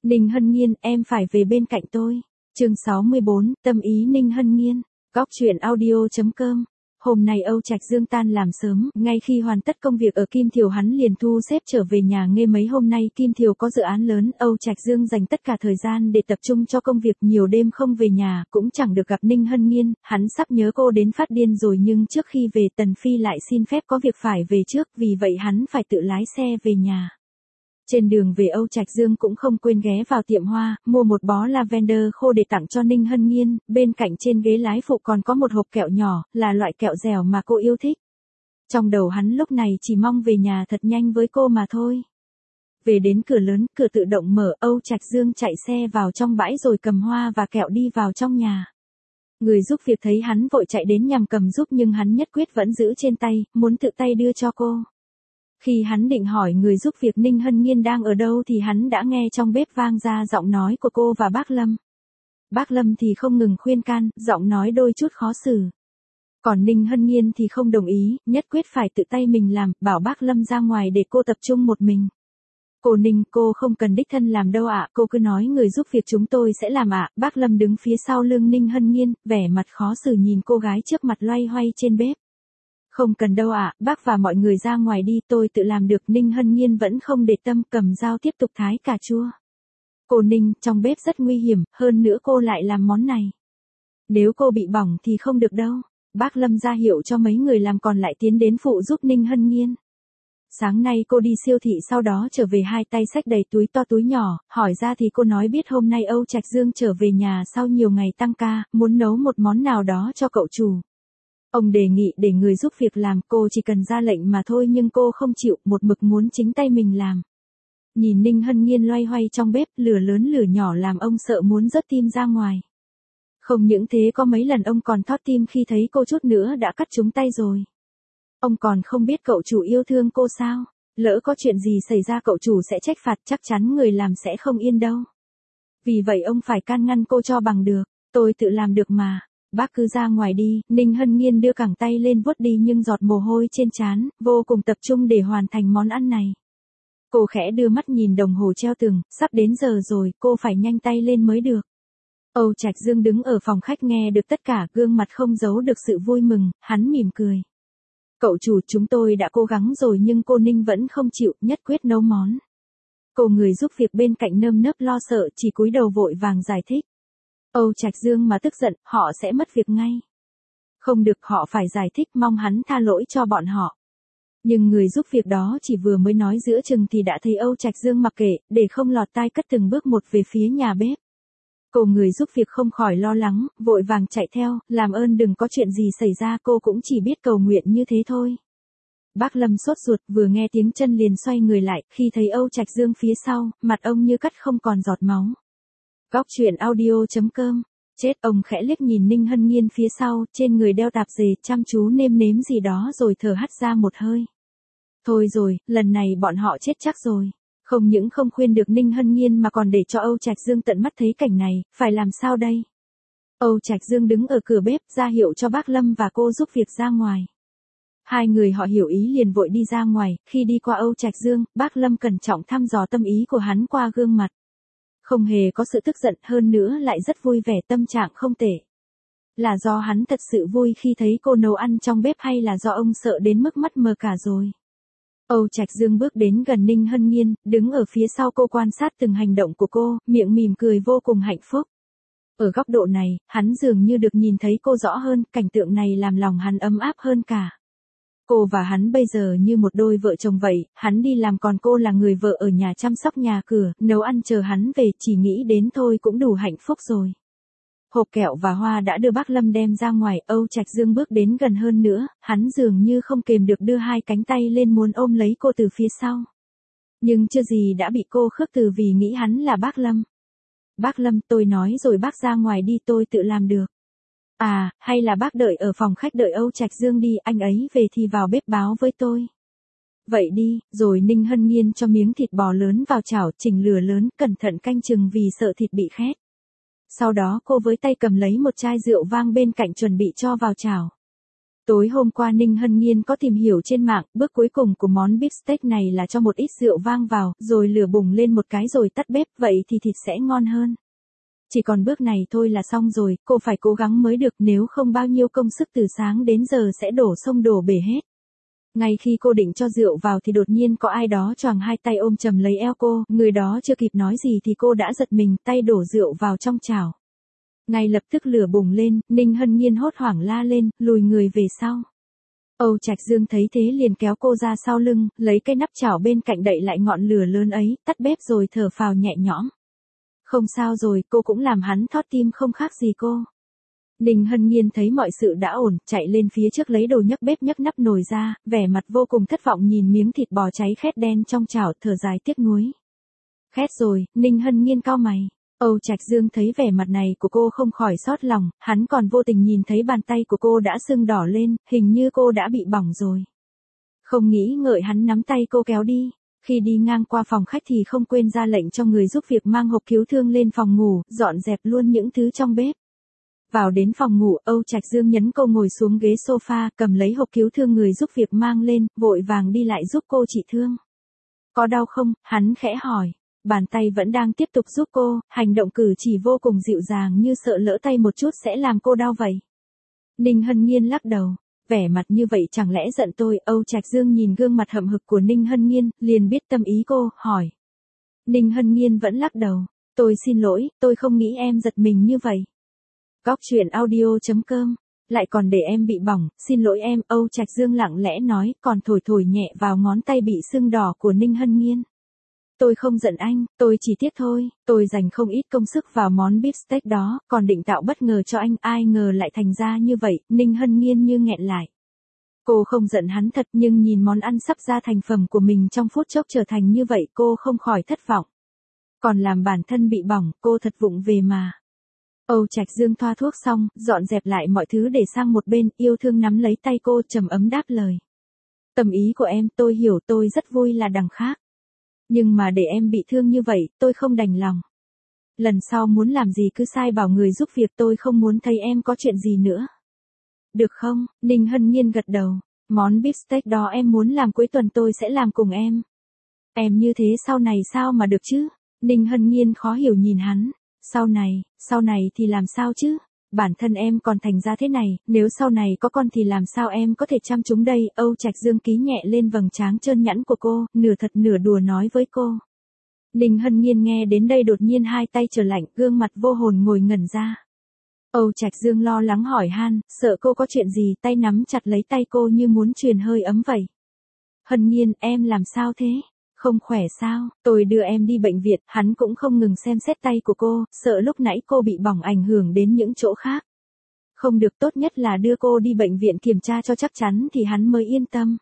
Ninh Hân Nhiên, em phải về bên cạnh tôi. Chương 64, tâm ý Ninh Hân Nhiên. Góc truyện audio.com. Hôm nay Âu Trạch Dương tan làm sớm, ngay khi hoàn tất công việc ở Kim Thiều hắn liền thu xếp trở về nhà. Nghe mấy hôm nay Kim Thiều có dự án lớn, Âu Trạch Dương dành tất cả thời gian để tập trung cho công việc, nhiều đêm không về nhà, cũng chẳng được gặp Ninh Hân Nhiên, hắn sắp nhớ cô đến phát điên rồi, nhưng trước khi về Tần Phi lại xin phép có việc phải về trước, vì vậy hắn phải tự lái xe về nhà. Trên đường về Âu Trạch Dương cũng không quên ghé vào tiệm hoa, mua một bó lavender khô để tặng cho Ninh Hân Nhiên, bên cạnh trên ghế lái phụ còn có một hộp kẹo nhỏ, là loại kẹo dẻo mà cô yêu thích. Trong đầu hắn lúc này chỉ mong về nhà thật nhanh với cô mà thôi. Về đến cửa lớn, cửa tự động mở, Âu Trạch Dương chạy xe vào trong bãi rồi cầm hoa và kẹo đi vào trong nhà. Người giúp việc thấy hắn vội chạy đến nhằm cầm giúp, nhưng hắn nhất quyết vẫn giữ trên tay, muốn tự tay đưa cho cô. Khi hắn định hỏi người giúp việc Ninh Hân Nhiên đang ở đâu thì hắn đã nghe trong bếp vang ra giọng nói của cô và bác Lâm. Bác Lâm thì không ngừng khuyên can, giọng nói đôi chút khó xử. Còn Ninh Hân Nhiên thì không đồng ý, nhất quyết phải tự tay mình làm, bảo bác Lâm ra ngoài để cô tập trung một mình. Cô Ninh, cô không cần đích thân làm đâu ạ, cô cứ nói người giúp việc chúng tôi sẽ làm ạ. Bác Lâm đứng phía sau lưng Ninh Hân Nhiên, vẻ mặt khó xử nhìn cô gái trước mặt loay hoay trên bếp. Không cần đâu ạ, bác và mọi người ra ngoài đi, tôi tự làm được. Ninh Hân Nhiên vẫn không để tâm, cầm dao tiếp tục thái cà chua. Cô Ninh, trong bếp rất nguy hiểm, hơn nữa cô lại làm món này. Nếu cô bị bỏng thì không được đâu. Bác Lâm ra hiệu cho mấy người làm còn lại tiến đến phụ giúp Ninh Hân Nhiên. Sáng nay cô đi siêu thị, sau đó trở về hai tay xách đầy túi to túi nhỏ, hỏi ra thì cô nói biết hôm nay Âu Trạch Dương trở về nhà sau nhiều ngày tăng ca, muốn nấu một món nào đó cho cậu chủ. Ông đề nghị để người giúp việc làm, cô chỉ cần ra lệnh mà thôi, nhưng cô không chịu, một mực muốn chính tay mình làm. Nhìn Ninh Hân Nhiên loay hoay trong bếp, lửa lớn lửa nhỏ làm ông sợ muốn rớt tim ra ngoài. Không những thế, có mấy lần ông còn thót tim khi thấy cô chút nữa đã cắt trúng tay rồi. Ông còn không biết cậu chủ yêu thương cô sao? Lỡ có chuyện gì xảy ra cậu chủ sẽ trách phạt, chắc chắn người làm sẽ không yên đâu. Vì vậy ông phải can ngăn cô cho bằng được. Tôi tự làm được mà. Bác cứ ra ngoài đi. Ninh Hân Nhiên đưa cẳng tay lên vuốt đi nhưng giọt mồ hôi trên trán, vô cùng tập trung để hoàn thành món ăn này. Cô khẽ đưa mắt nhìn đồng hồ treo tường, sắp đến giờ rồi, cô phải nhanh tay lên mới được. Âu Trạch Dương đứng ở phòng khách nghe được tất cả, gương mặt không giấu được sự vui mừng, hắn mỉm cười. Cậu chủ, chúng tôi đã cố gắng rồi nhưng cô Ninh vẫn không chịu, nhất quyết nấu món. Cô người giúp việc bên cạnh nơm nớp lo sợ, chỉ cúi đầu vội vàng giải thích. Âu Trạch Dương mà tức giận, họ sẽ mất việc ngay. Không được, họ phải giải thích, mong hắn tha lỗi cho bọn họ. Nhưng người giúp việc đó chỉ vừa mới nói giữa chừng thì đã thấy Âu Trạch Dương mặc kệ, để không lọt tai cất từng bước một về phía nhà bếp. Cô người giúp việc không khỏi lo lắng, vội vàng chạy theo, làm ơn đừng có chuyện gì xảy ra, cô cũng chỉ biết cầu nguyện như thế thôi. Bác Lâm sốt ruột, vừa nghe tiếng chân liền xoay người lại, khi thấy Âu Trạch Dương phía sau, mặt ông như cắt không còn giọt máu. Góc truyện audio.com. Chết, ông khẽ liếc nhìn Ninh Hân Nhiên phía sau, trên người đeo tạp dề, chăm chú nêm nếm gì đó rồi thở hắt ra một hơi. Thôi rồi, lần này bọn họ chết chắc rồi. Không những không khuyên được Ninh Hân Nhiên mà còn để cho Âu Trạch Dương tận mắt thấy cảnh này, phải làm sao đây? Âu Trạch Dương đứng ở cửa bếp, ra hiệu cho bác Lâm và cô giúp việc ra ngoài. Hai người họ hiểu ý liền vội đi ra ngoài, khi đi qua Âu Trạch Dương, bác Lâm cẩn trọng thăm dò tâm ý của hắn qua gương mặt. Không hề có sự tức giận, hơn nữa lại rất vui vẻ, tâm trạng không tệ. Là do hắn thật sự vui khi thấy cô nấu ăn trong bếp hay là do ông sợ đến mức mắt mờ cả rồi? Âu Trạch Dương bước đến gần Ninh Hân Nhiên, đứng ở phía sau cô quan sát từng hành động của cô, miệng mỉm cười vô cùng hạnh phúc. Ở góc độ này, hắn dường như được nhìn thấy cô rõ hơn, cảnh tượng này làm lòng hắn ấm áp hơn cả. Cô và hắn bây giờ như một đôi vợ chồng vậy, hắn đi làm còn cô là người vợ ở nhà chăm sóc nhà cửa, nấu ăn chờ hắn về, chỉ nghĩ đến thôi cũng đủ hạnh phúc rồi. Hộp kẹo và hoa đã đưa bác Lâm đem ra ngoài, Âu Trạch Dương bước đến gần hơn nữa, hắn dường như không kềm được đưa hai cánh tay lên muốn ôm lấy cô từ phía sau. Nhưng chưa gì đã bị cô khước từ vì nghĩ hắn là bác Lâm. Bác Lâm, tôi nói rồi bác ra ngoài đi, tôi tự làm được. À, hay là bác đợi ở phòng khách đợi Âu Trạch Dương đi, anh ấy về thì vào bếp báo với tôi. Vậy đi, rồi Ninh Hân Nhiên cho miếng thịt bò lớn vào chảo, chỉnh lửa lớn, cẩn thận canh chừng vì sợ thịt bị khét. Sau đó cô với tay cầm lấy một chai rượu vang bên cạnh chuẩn bị cho vào chảo. Tối hôm qua Ninh Hân Nhiên có tìm hiểu trên mạng, bước cuối cùng của món beef steak này là cho một ít rượu vang vào, rồi lửa bùng lên một cái rồi tắt bếp, vậy thì thịt sẽ ngon hơn. Chỉ còn bước này thôi là xong rồi, cô phải cố gắng mới được, nếu không bao nhiêu công sức từ sáng đến giờ sẽ đổ sông đổ bể hết. Ngay khi cô định cho rượu vào thì đột nhiên có ai đó choàng hai tay ôm chầm lấy eo cô, người đó chưa kịp nói gì thì cô đã giật mình, tay đổ rượu vào trong chảo. Ngay lập tức lửa bùng lên, Ninh Hân Nhiên hốt hoảng la lên, lùi người về sau. Âu Trạch Dương thấy thế liền kéo cô ra sau lưng, lấy cái nắp chảo bên cạnh đậy lại ngọn lửa lớn ấy, tắt bếp rồi thở phào nhẹ nhõm. Không sao rồi, cô cũng làm hắn thót tim không khác gì cô. Ninh Hân Nhiên thấy mọi sự đã ổn, chạy lên phía trước lấy đồ nhấc bếp nhấc nắp nồi ra, vẻ mặt vô cùng thất vọng nhìn miếng thịt bò cháy khét đen trong chảo, thở dài tiếc nuối. Khét rồi, Ninh Hân Nhiên cau mày. Âu Trạch Dương thấy vẻ mặt này của cô không khỏi xót lòng, hắn còn vô tình nhìn thấy bàn tay của cô đã sưng đỏ lên, hình như cô đã bị bỏng rồi. Không nghĩ ngợi hắn nắm tay cô kéo đi. Khi đi ngang qua phòng khách thì không quên ra lệnh cho người giúp việc mang hộp cứu thương lên phòng ngủ, dọn dẹp luôn những thứ trong bếp. Vào đến phòng ngủ, Âu Trạch Dương nhấn cô ngồi xuống ghế sofa, cầm lấy hộp cứu thương người giúp việc mang lên, vội vàng đi lại giúp cô trị thương. Có đau không? Hắn khẽ hỏi. Bàn tay vẫn đang tiếp tục giúp cô, hành động cử chỉ vô cùng dịu dàng như sợ lỡ tay một chút sẽ làm cô đau vậy. Ninh Hân Nhiên lắc đầu. Vẻ mặt như vậy chẳng lẽ giận tôi? Âu Trạch Dương nhìn gương mặt hậm hực của Ninh Hân Nhiên, liền biết tâm ý cô, hỏi. Ninh Hân Nhiên vẫn lắc đầu. Tôi xin lỗi, tôi không nghĩ em giật mình như vậy. Góc truyện audio.com. Lại còn để em bị bỏng, xin lỗi em. Âu Trạch Dương lặng lẽ nói, còn thổi thổi nhẹ vào ngón tay bị sưng đỏ của Ninh Hân Nhiên. Tôi không giận anh, tôi chỉ tiếc thôi, tôi dành không ít công sức vào món beef steak đó, còn định tạo bất ngờ cho anh, ai ngờ lại thành ra như vậy. Ninh Hân Nhiên như nghẹn lại. Cô không giận hắn thật, nhưng nhìn món ăn sắp ra thành phẩm của mình trong phút chốc trở thành như vậy, cô không khỏi thất vọng. Còn làm bản thân bị bỏng, cô thật vụng về mà. Âu Trạch Dương thoa thuốc xong, dọn dẹp lại mọi thứ để sang một bên, yêu thương nắm lấy tay cô, trầm ấm đáp lời. Tâm ý của em tôi hiểu, tôi rất vui là đằng khác. Nhưng mà để em bị thương như vậy, tôi không đành lòng. Lần sau muốn làm gì cứ sai bảo người giúp việc, tôi không muốn thấy em có chuyện gì nữa. Được không? Ninh Hân Nhiên gật đầu. Món beef steak đó em muốn làm cuối tuần tôi sẽ làm cùng em. Em như thế sau này sao mà được chứ? Ninh Hân Nhiên khó hiểu nhìn hắn. Sau này thì làm sao chứ? Bản thân em còn thành ra thế này, nếu sau này có con thì làm sao em có thể chăm chúng đây? Âu Trạch Dương ký nhẹ lên vầng trán trơn nhẵn của cô, nửa thật nửa đùa nói với cô. Ninh Hân Nhiên nghe đến đây đột nhiên hai tay trở lạnh, gương mặt vô hồn ngồi ngẩn ra. Âu Trạch Dương lo lắng hỏi han, sợ cô có chuyện gì, tay nắm chặt lấy tay cô như muốn truyền hơi ấm vậy. Hân Nhiên, em làm sao thế? Không khỏe sao? Tôi đưa em đi bệnh viện, hắn cũng không ngừng xem xét tay của cô, sợ lúc nãy cô bị bỏng ảnh hưởng đến những chỗ khác. Không được, tốt nhất là đưa cô đi bệnh viện kiểm tra cho chắc chắn thì hắn mới yên tâm.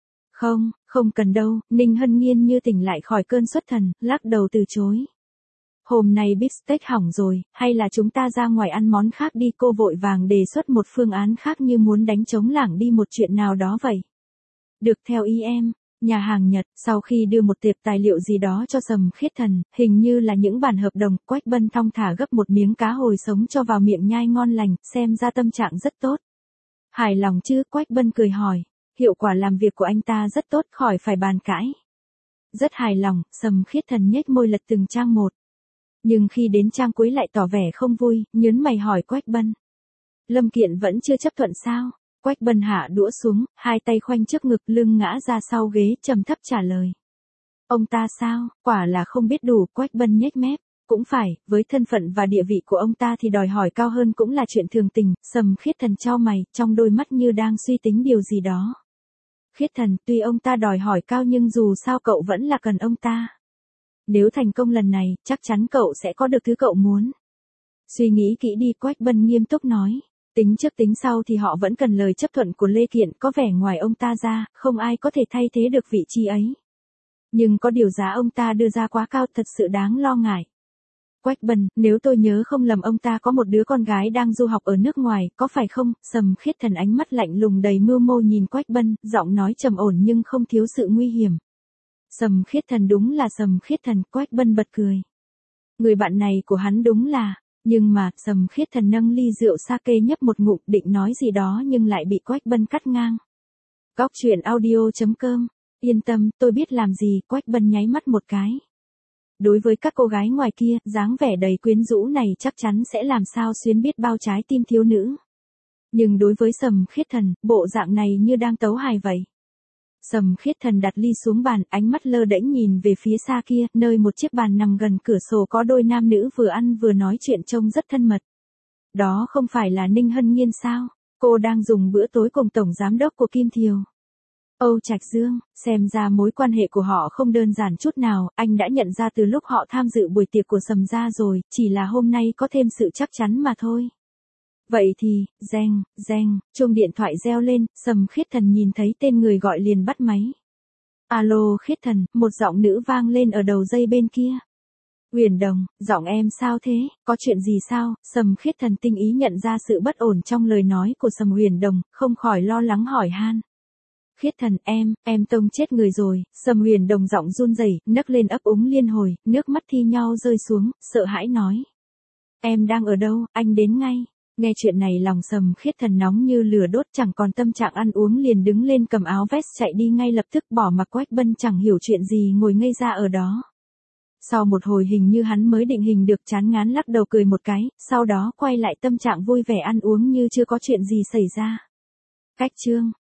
Không cần đâu. Ninh Hân Nhiên như tỉnh lại khỏi cơn xuất thần, lắc đầu từ chối. Hôm nay beef steak hỏng rồi, hay là chúng ta ra ngoài ăn món khác đi? Cô vội vàng đề xuất một phương án khác như muốn đánh trống lảng đi một chuyện nào đó vậy. Được, theo ý em. Nhà hàng Nhật, sau khi đưa một tiệp tài liệu gì đó cho Sầm Khiết Thần, hình như là những bản hợp đồng, Quách Bân thong thả gấp một miếng cá hồi sống cho vào miệng nhai ngon lành, xem ra tâm trạng rất tốt. Hài lòng chứ? Quách Bân cười hỏi. Hiệu quả làm việc của anh ta rất tốt, khỏi phải bàn cãi. Rất hài lòng. Sầm Khiết Thần nhếch môi lật từng trang một. Nhưng khi đến trang cuối lại tỏ vẻ không vui, nhớn mày hỏi Quách Bân. Lâm Kiện vẫn chưa chấp thuận sao? Quách Bân hạ đũa xuống, hai tay khoanh trước ngực, lưng ngã ra sau ghế, trầm thấp trả lời. Ông ta sao? Quả là không biết đủ. Quách Bân nhếch mép. Cũng phải, với thân phận và địa vị của ông ta thì đòi hỏi cao hơn cũng là chuyện thường tình. Sầm Khiết Thần chau mày, trong đôi mắt như đang suy tính điều gì đó. Khiết Thần, tuy ông ta đòi hỏi cao nhưng dù sao cậu vẫn là cần ông ta. Nếu thành công lần này, chắc chắn cậu sẽ có được thứ cậu muốn. Suy nghĩ kỹ đi, Quách Bân nghiêm túc nói. Tính trước tính sau thì họ vẫn cần lời chấp thuận của Lê Kiện, có vẻ ngoài ông ta ra, không ai có thể thay thế được vị trí ấy. Nhưng có điều giá ông ta đưa ra quá cao, thật sự đáng lo ngại. Quách Bân, nếu tôi nhớ không lầm ông ta có một đứa con gái đang du học ở nước ngoài, có phải không? Sầm Khiết Thần ánh mắt lạnh lùng đầy mưu mô nhìn Quách Bân, giọng nói trầm ổn nhưng không thiếu sự nguy hiểm. Sầm Khiết Thần đúng là Sầm Khiết Thần. Quách Bân bật cười. Người bạn này của hắn đúng là, Nhưng mà, Sầm Khiết Thần nâng ly rượu sake nhấp một ngụm định nói gì đó nhưng lại bị Quách Bân cắt ngang. Góc truyện audio.com. Yên tâm, tôi biết làm gì, Quách Bân nháy mắt một cái. Đối với các cô gái ngoài kia, dáng vẻ đầy quyến rũ này chắc chắn sẽ làm sao xuyến biết bao trái tim thiếu nữ. Nhưng đối với Sầm Khiết Thần, bộ dạng này như đang tấu hài vậy. Sầm Khiết Thần đặt ly xuống bàn, ánh mắt lơ đễnh nhìn về phía xa kia, nơi một chiếc bàn nằm gần cửa sổ có đôi nam nữ vừa ăn vừa nói chuyện trông rất thân mật. Đó không phải là Ninh Hân Nhiên sao? Cô đang dùng bữa tối cùng tổng giám đốc của Kim Thiều. Âu Trạch Dương, xem ra mối quan hệ của họ không đơn giản chút nào, anh đã nhận ra từ lúc họ tham dự buổi tiệc của Sầm gia rồi, chỉ là hôm nay có thêm sự chắc chắn mà thôi. Vậy thì, reng, chuông điện thoại reo lên, Sầm Khiết Thần nhìn thấy tên người gọi liền bắt máy. Alo Khiết Thần, một giọng nữ vang lên ở đầu dây bên kia. Huyền Đồng, giọng em sao thế, có chuyện gì sao? Sầm Khiết Thần tinh ý nhận ra sự bất ổn trong lời nói của Sầm Huyền Đồng, không khỏi lo lắng hỏi han. Khiết Thần, em tông chết người rồi. Sầm Huyền Đồng giọng run rẩy, nấc lên ấp úng liên hồi, nước mắt thi nhau rơi xuống, sợ hãi nói. Em đang ở đâu, anh đến ngay. Nghe chuyện này lòng Sầm Khiết Thần nóng như lửa đốt, chẳng còn tâm trạng ăn uống, liền đứng lên cầm áo vest chạy đi ngay lập tức, bỏ mặc Quách Bân chẳng hiểu chuyện gì ngồi ngây ra ở đó. Sau một hồi hình như hắn mới định hình được, chán ngán lắc đầu cười một cái, sau đó quay lại tâm trạng vui vẻ ăn uống như chưa có chuyện gì xảy ra. Cách chương